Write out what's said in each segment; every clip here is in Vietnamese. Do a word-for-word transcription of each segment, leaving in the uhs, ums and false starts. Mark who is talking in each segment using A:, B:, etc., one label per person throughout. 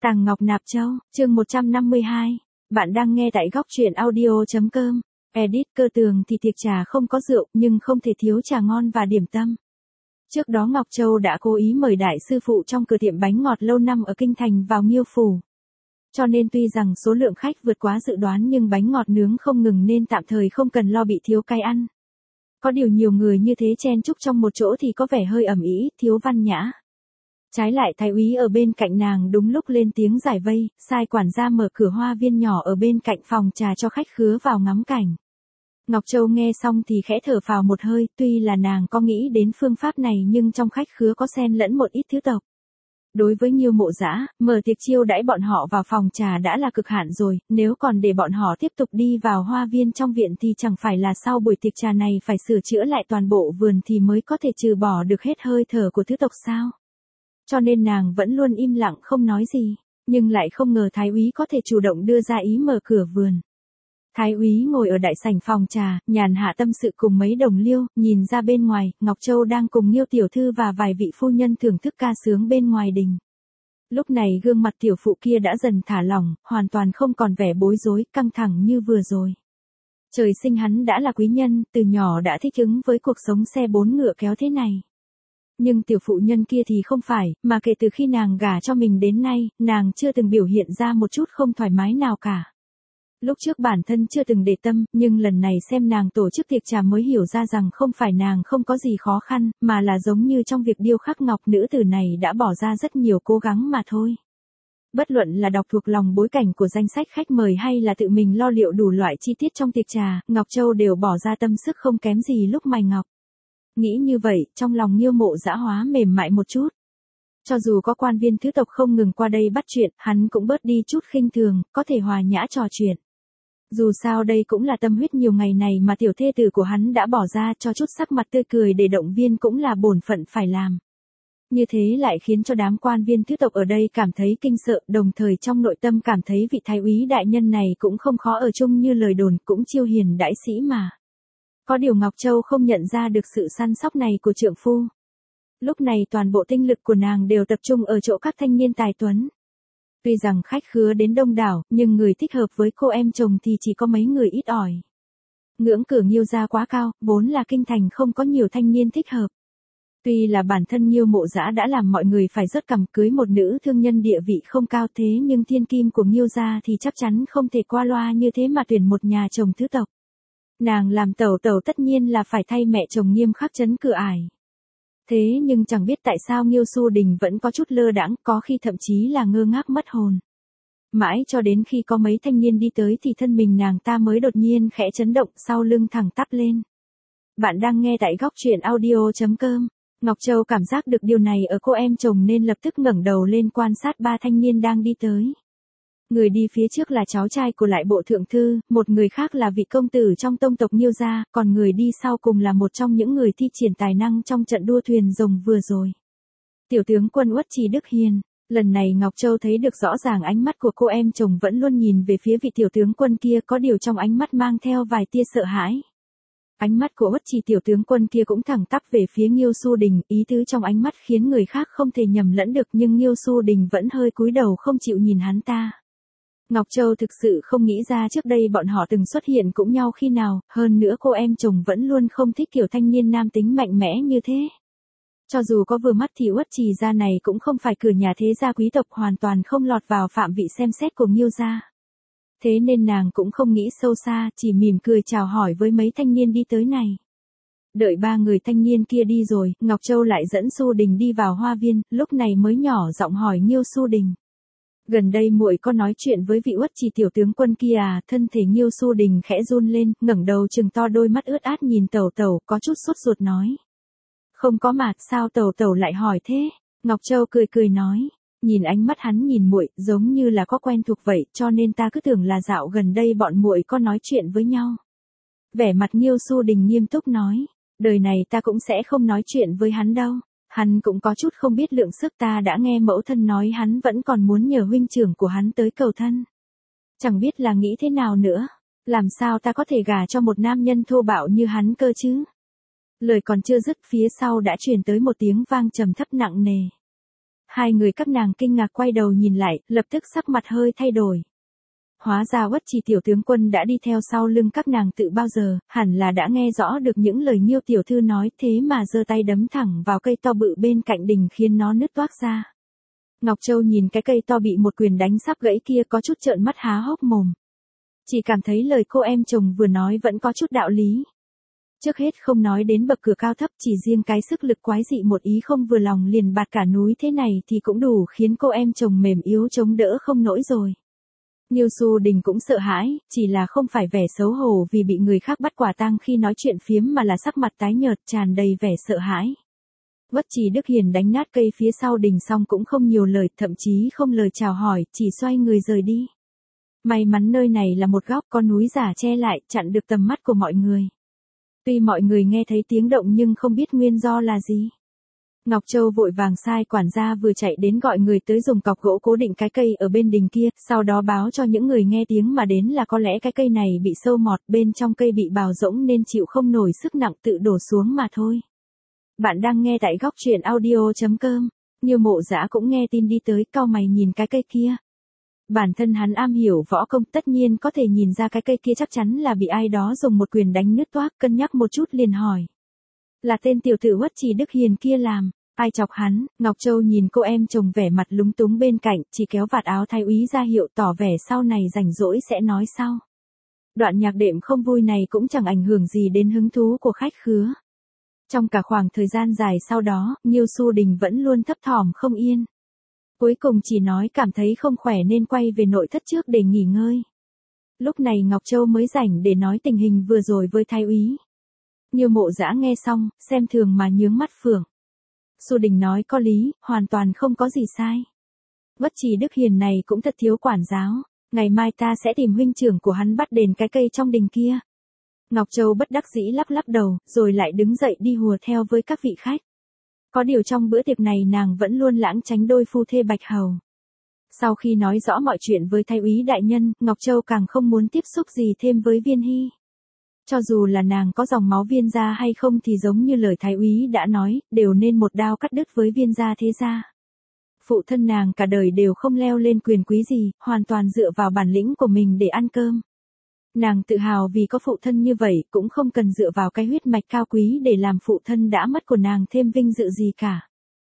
A: Tàng Ngọc Nạp Châu, chương một trăm năm mươi hai. Bạn đang nghe tại góc truyện audio.com. Edit Cơ Tường thì tiệc trà không có rượu nhưng không thể thiếu trà ngon và điểm tâm. Trước đó Ngọc Châu đã cố ý mời đại sư phụ trong cửa tiệm bánh ngọt lâu năm ở Kinh Thành vào Nghiêu Phủ. Cho nên tuy rằng số lượng khách vượt quá dự đoán nhưng bánh ngọt nướng không ngừng nên tạm thời không cần lo bị thiếu cay ăn. Có điều nhiều người như thế chen chúc trong một chỗ thì có vẻ hơi ầm ĩ, thiếu văn nhã. Trái lại thái úy ở bên cạnh nàng đúng lúc lên tiếng giải vây, sai quản gia mở cửa hoa viên nhỏ ở bên cạnh phòng trà cho khách khứa vào ngắm cảnh. Ngọc Châu nghe xong thì khẽ thở phào một hơi, tuy là nàng có nghĩ đến phương pháp này nhưng trong khách khứa có xen lẫn một ít thứ tộc. Đối với Nghiêu Mộ Dã, mở tiệc chiêu đãi bọn họ vào phòng trà đã là cực hạn rồi, nếu còn để bọn họ tiếp tục đi vào hoa viên trong viện thì chẳng phải là sau buổi tiệc trà này phải sửa chữa lại toàn bộ vườn thì mới có thể trừ bỏ được hết hơi thở của thứ tộc sao. Cho nên nàng vẫn luôn im lặng không nói gì, nhưng lại không ngờ thái úy có thể chủ động đưa ra ý mở cửa vườn. Thái úy ngồi ở đại sảnh phòng trà, nhàn hạ tâm sự cùng mấy đồng liêu, nhìn ra bên ngoài, Ngọc Châu đang cùng Nghiêu tiểu thư và vài vị phu nhân thưởng thức ca sướng bên ngoài đình. Lúc này gương mặt tiểu phụ kia đã dần thả lỏng, hoàn toàn không còn vẻ bối rối, căng thẳng như vừa rồi. Trời sinh hắn đã là quý nhân, từ nhỏ đã thích ứng với cuộc sống xe bốn ngựa kéo thế này. Nhưng tiểu phụ nhân kia thì không phải, mà kể từ khi nàng gả cho mình đến nay, nàng chưa từng biểu hiện ra một chút không thoải mái nào cả. Lúc trước bản thân chưa từng để tâm, nhưng lần này xem nàng tổ chức tiệc trà mới hiểu ra rằng không phải nàng không có gì khó khăn, mà là giống như trong việc điêu khắc ngọc nữ tử này đã bỏ ra rất nhiều cố gắng mà thôi. Bất luận là đọc thuộc lòng bối cảnh của danh sách khách mời hay là tự mình lo liệu đủ loại chi tiết trong tiệc trà, Ngọc Châu đều bỏ ra tâm sức không kém gì lúc mài ngọc. Nghĩ như vậy, trong lòng Nghiêu Mộ Dã hóa mềm mại một chút. Cho dù có quan viên thứ tộc không ngừng qua đây bắt chuyện, hắn cũng bớt đi chút khinh thường, có thể hòa nhã trò chuyện. Dù sao đây cũng là tâm huyết nhiều ngày này mà tiểu thê tử của hắn đã bỏ ra, cho chút sắc mặt tươi cười để động viên cũng là bổn phận phải làm. Như thế lại khiến cho đám quan viên thứ tộc ở đây cảm thấy kinh sợ, đồng thời trong nội tâm cảm thấy vị thái úy đại nhân này cũng không khó ở chung như lời đồn, cũng chiêu hiền đãi sĩ mà. Có điều Ngọc Châu không nhận ra được sự săn sóc này của trượng phu. Lúc này toàn bộ tinh lực của nàng đều tập trung ở chỗ các thanh niên tài tuấn. Tuy rằng khách khứa đến đông đảo, nhưng người thích hợp với cô em chồng thì chỉ có mấy người ít ỏi. Ngưỡng cửa Nghiêu gia quá cao, vốn là Kinh Thành không có nhiều thanh niên thích hợp. Tuy là bản thân Nghiêu Mộ Dã đã làm mọi người phải rớt cằm cưới một nữ thương nhân địa vị không cao thế nhưng thiên kim của Nghiêu gia thì chắc chắn không thể qua loa như thế mà tuyển một nhà chồng thứ tộc. Nàng làm tẩu tẩu tất nhiên là phải thay mẹ chồng nghiêm khắc trấn cửa ải. Thế nhưng chẳng biết tại sao Nghiêu Xu Đình vẫn có chút lơ đãng, có khi thậm chí là ngơ ngác mất hồn. Mãi cho đến khi có mấy thanh niên đi tới thì thân mình nàng ta mới đột nhiên khẽ chấn động, sau lưng thẳng tắp lên. Bạn đang nghe tại góc truyện audio.com. Ngọc Châu cảm giác được điều này ở cô em chồng nên lập tức ngẩng đầu lên quan sát ba thanh niên đang đi tới. Người đi phía trước là cháu trai của lại bộ thượng thư, một người khác là vị công tử trong tông tộc Nghiêu gia, còn người đi sau cùng là một trong những người thi triển tài năng trong trận đua thuyền rồng vừa rồi. Tiểu tướng quân Uất Trì Đức Hiền. Lần này Ngọc Châu thấy được rõ ràng ánh mắt của cô em chồng vẫn luôn nhìn về phía vị tiểu tướng quân kia, có điều trong ánh mắt mang theo vài tia sợ hãi. Ánh mắt của Uất Trì tiểu tướng quân kia cũng thẳng tắp về phía Nghiêu Xu Đình, ý tứ trong ánh mắt khiến người khác không thể nhầm lẫn được nhưng Nghiêu Xu Đình vẫn hơi cúi đầu không chịu nhìn hắn ta. Ngọc Châu thực sự không nghĩ ra trước đây bọn họ từng xuất hiện cũng nhau khi nào, hơn nữa cô em chồng vẫn luôn không thích kiểu thanh niên nam tính mạnh mẽ như thế. Cho dù có vừa mắt thì Uất Trì gia này cũng không phải cửa nhà thế gia quý tộc, hoàn toàn không lọt vào phạm vị xem xét của Nghiêu gia. Thế nên nàng cũng không nghĩ sâu xa, chỉ mỉm cười chào hỏi với mấy thanh niên đi tới này. Đợi ba người thanh niên kia đi rồi, Ngọc Châu lại dẫn Xu Đình đi vào hoa viên, lúc này mới nhỏ giọng hỏi Nghiêu Xu Đình. Gần đây muội có nói chuyện với vị Uất Trì tiểu tướng quân kia à? Thân thể Nghiêu Xu Đình khẽ run lên, ngẩng đầu trừng to đôi mắt ướt át nhìn tẩu tẩu, có chút sốt ruột nói. Không có mà, sao tẩu tẩu lại hỏi thế? Ngọc Châu cười cười nói, nhìn ánh mắt hắn nhìn muội, giống như là có quen thuộc vậy, cho nên ta cứ tưởng là dạo gần đây bọn muội có nói chuyện với nhau. Vẻ mặt Nghiêu Xu Đình nghiêm túc nói, đời này ta cũng sẽ không nói chuyện với hắn đâu. Hắn cũng có chút không biết lượng sức, ta đã nghe mẫu thân nói hắn vẫn còn muốn nhờ huynh trưởng của hắn tới cầu thân. Chẳng biết là nghĩ thế nào nữa, làm sao ta có thể gả cho một nam nhân thô bạo như hắn cơ chứ? Lời còn chưa dứt phía sau đã truyền tới một tiếng vang trầm thấp nặng nề. Hai người các nàng kinh ngạc quay đầu nhìn lại, lập tức sắc mặt hơi thay đổi. Hóa ra Uất Trì tiểu tướng quân đã đi theo sau lưng các nàng tự bao giờ, hẳn là đã nghe rõ được những lời Nghiêu tiểu thư nói, thế mà giơ tay đấm thẳng vào cây to bự bên cạnh đình khiến nó nứt toác ra. Ngọc Châu nhìn cái cây to bị một quyền đánh sắp gãy kia có chút trợn mắt há hốc mồm. Chỉ cảm thấy lời cô em chồng vừa nói vẫn có chút đạo lý. Trước hết không nói đến bậc cửa cao thấp, chỉ riêng cái sức lực quái dị một ý không vừa lòng liền bạt cả núi thế này thì cũng đủ khiến cô em chồng mềm yếu chống đỡ không nổi rồi. Nghiêu Xu Đình cũng sợ hãi, chỉ là không phải vẻ xấu hổ vì bị người khác bắt quả tang khi nói chuyện phiếm mà là sắc mặt tái nhợt tràn đầy vẻ sợ hãi. Uất Trì Đức Hiền đánh nát cây phía sau đình xong cũng không nhiều lời, thậm chí không lời chào hỏi, chỉ xoay người rời đi. May mắn nơi này là một góc có núi giả che lại, chặn được tầm mắt của mọi người. Tuy mọi người nghe thấy tiếng động nhưng không biết nguyên do là gì. Ngọc Châu vội vàng sai quản gia vừa chạy đến gọi người tới dùng cọc gỗ cố định cái cây ở bên đình kia, sau đó báo cho những người nghe tiếng mà đến là có lẽ cái cây này bị sâu mọt, bên trong cây bị bào rỗng nên chịu không nổi sức nặng tự đổ xuống mà thôi. Bạn đang nghe tại góc truyện audio chấm com. Nghiêu Mộ Dã cũng nghe tin đi tới, cau mày nhìn cái cây kia. Bản thân hắn am hiểu võ công, tất nhiên có thể nhìn ra cái cây kia chắc chắn là bị ai đó dùng một quyền đánh nứt toác, cân nhắc một chút liền hỏi. Là tên tiểu tử Uất Trì Đức Hiền kia làm, ai chọc hắn? Ngọc Châu nhìn cô em chồng vẻ mặt lúng túng bên cạnh, chỉ kéo vạt áo thái úy ra hiệu tỏ vẻ sau này rảnh rỗi sẽ nói sau. Đoạn nhạc đệm không vui này cũng chẳng ảnh hưởng gì đến hứng thú của khách khứa. Trong cả khoảng thời gian dài sau đó, Nghiêu Xu Đình vẫn luôn thấp thỏm không yên. Cuối cùng chỉ nói cảm thấy không khỏe nên quay về nội thất trước để nghỉ ngơi. Lúc này Ngọc Châu mới rảnh để nói tình hình vừa rồi với thái úy. Nghiêu Mộ Dã nghe xong, xem thường mà nhướng mắt phượng. Xu Đình nói có lý, hoàn toàn không có gì sai. Uất Trì Đức Hiền này cũng thật thiếu quản giáo, ngày mai ta sẽ tìm huynh trưởng của hắn bắt đền cái cây trong đình kia. Ngọc Châu bất đắc dĩ lắc lắc đầu, rồi lại đứng dậy đi hùa theo với các vị khách. Có điều trong bữa tiệc này nàng vẫn luôn lãng tránh đôi phu thê Bạch Hầu. Sau khi nói rõ mọi chuyện với thái úy đại nhân, Ngọc Châu càng không muốn tiếp xúc gì thêm với Viên Hy. Cho dù là nàng có dòng máu Viên gia hay không thì giống như lời thái úy đã nói, đều nên một đao cắt đứt với Viên gia thế gia. Phụ thân nàng cả đời đều không leo lên quyền quý gì, hoàn toàn dựa vào bản lĩnh của mình để ăn cơm. Nàng tự hào vì có phụ thân như vậy, cũng không cần dựa vào cái huyết mạch cao quý để làm phụ thân đã mất của nàng thêm vinh dự gì cả.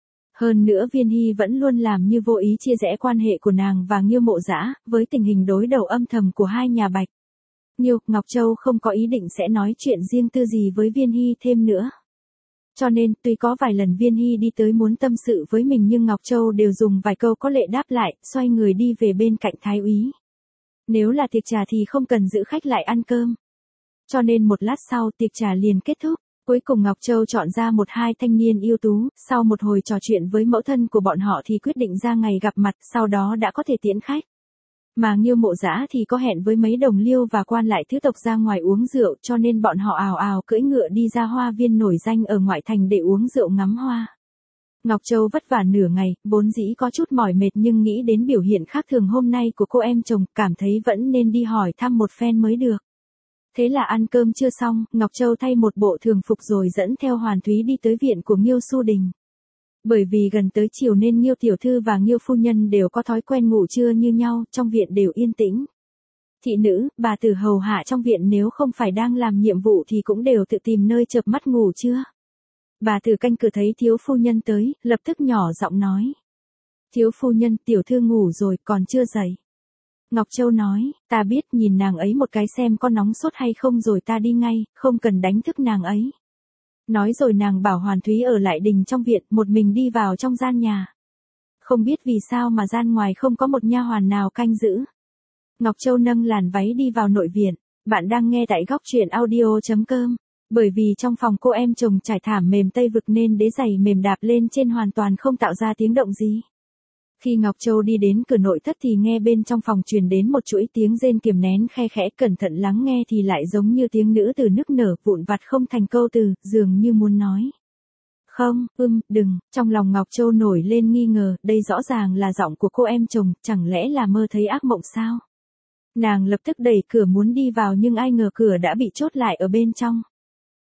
A: Hơn nữa Viên Hy vẫn luôn làm như vô ý chia rẽ quan hệ của nàng và Nghiêu Mộ Dã, với tình hình đối đầu âm thầm của hai nhà Bạch. Nghiêu, Ngọc Châu không có ý định sẽ nói chuyện riêng tư gì với Viên Hy thêm nữa. Cho nên, tuy có vài lần Viên Hy đi tới muốn tâm sự với mình nhưng Ngọc Châu đều dùng vài câu có lệ đáp lại, xoay người đi về bên cạnh thái úy. Nếu là tiệc trà thì không cần giữ khách lại ăn cơm. Cho nên một lát sau tiệc trà liền kết thúc. Cuối cùng Ngọc Châu chọn ra một hai thanh niên ưu tú, sau một hồi trò chuyện với mẫu thân của bọn họ thì quyết định ra ngày gặp mặt, sau đó đã có thể tiễn khách. Mà Nghiêu Mộ Dã thì có hẹn với mấy đồng liêu và quan lại thứ tộc ra ngoài uống rượu, cho nên bọn họ ào ào cưỡi ngựa đi ra hoa viên nổi danh ở ngoại thành để uống rượu ngắm hoa. Ngọc Châu vất vả nửa ngày, vốn dĩ có chút mỏi mệt nhưng nghĩ đến biểu hiện khác thường hôm nay của cô em chồng, cảm thấy vẫn nên đi hỏi thăm một phen mới được. Thế là ăn cơm chưa xong, Ngọc Châu thay một bộ thường phục rồi dẫn theo Hoàn Thúy đi tới viện của Nghiêu Xu Đình. Bởi vì gần tới chiều nên Nghiêu tiểu thư và Nghiêu phu nhân đều có thói quen ngủ trưa như nhau, trong viện đều yên tĩnh. Thị nữ, bà tử hầu hạ trong viện nếu không phải đang làm nhiệm vụ thì cũng đều tự tìm nơi chợp mắt ngủ trưa. Bà tử canh cửa thấy thiếu phu nhân tới, lập tức nhỏ giọng nói. Thiếu phu nhân, tiểu thư ngủ rồi, còn chưa dậy. Ngọc Châu nói, ta biết, nhìn nàng ấy một cái xem có nóng sốt hay không rồi ta đi ngay, không cần đánh thức nàng ấy. Nói rồi nàng bảo Hoàn Thúy ở lại đình trong viện, một mình đi vào trong gian nhà. Không biết vì sao mà gian ngoài không có một nha hoàn nào canh giữ. Ngọc Châu nâng làn váy đi vào nội viện. Bạn đang nghe tại góc truyện audio chấm com. Bởi vì trong phòng cô em chồng trải thảm mềm tây vực nên đế giày mềm đạp lên trên hoàn toàn không tạo ra tiếng động gì. Khi Ngọc Châu đi đến cửa nội thất thì nghe bên trong phòng truyền đến một chuỗi tiếng rên kiềm nén khe khẽ, cẩn thận lắng nghe thì lại giống như tiếng nữ từ nức nở vụn vặt không thành câu từ, dường như muốn nói. Không, ưm, đừng, trong lòng Ngọc Châu nổi lên nghi ngờ, đây rõ ràng là giọng của cô em chồng, chẳng lẽ là mơ thấy ác mộng sao? Nàng lập tức đẩy cửa muốn đi vào nhưng ai ngờ cửa đã bị chốt lại ở bên trong.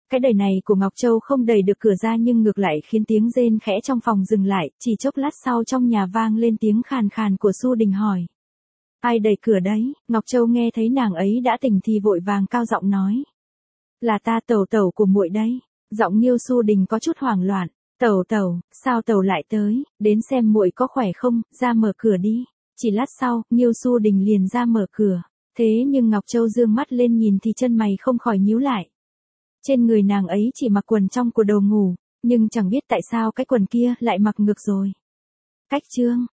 A: Cái đẩy này của Ngọc Châu không đẩy được cửa ra nhưng ngược lại khiến tiếng rên khẽ trong phòng dừng lại, chỉ chốc lát sau trong nhà vang lên tiếng khàn khàn của Xu Đình hỏi. Ai đẩy cửa đấy? Ngọc Châu nghe thấy nàng ấy đã tỉnh thì vội vàng cao giọng nói. Là ta, tẩu tẩu của muội đấy. Giọng Nhiêu Xu Đình có chút hoảng loạn. Tẩu tẩu, sao tẩu lại tới, đến xem muội có khỏe không, ra mở cửa đi. Chỉ lát sau, Nhiêu Xu Đình liền ra mở cửa. Thế nhưng Ngọc Châu dương mắt lên nhìn thì chân mày không khỏi nhíu lại. Trên người nàng ấy chỉ mặc quần trong của đồ ngủ, nhưng chẳng biết tại sao cái quần kia lại mặc ngược rồi. Cách chương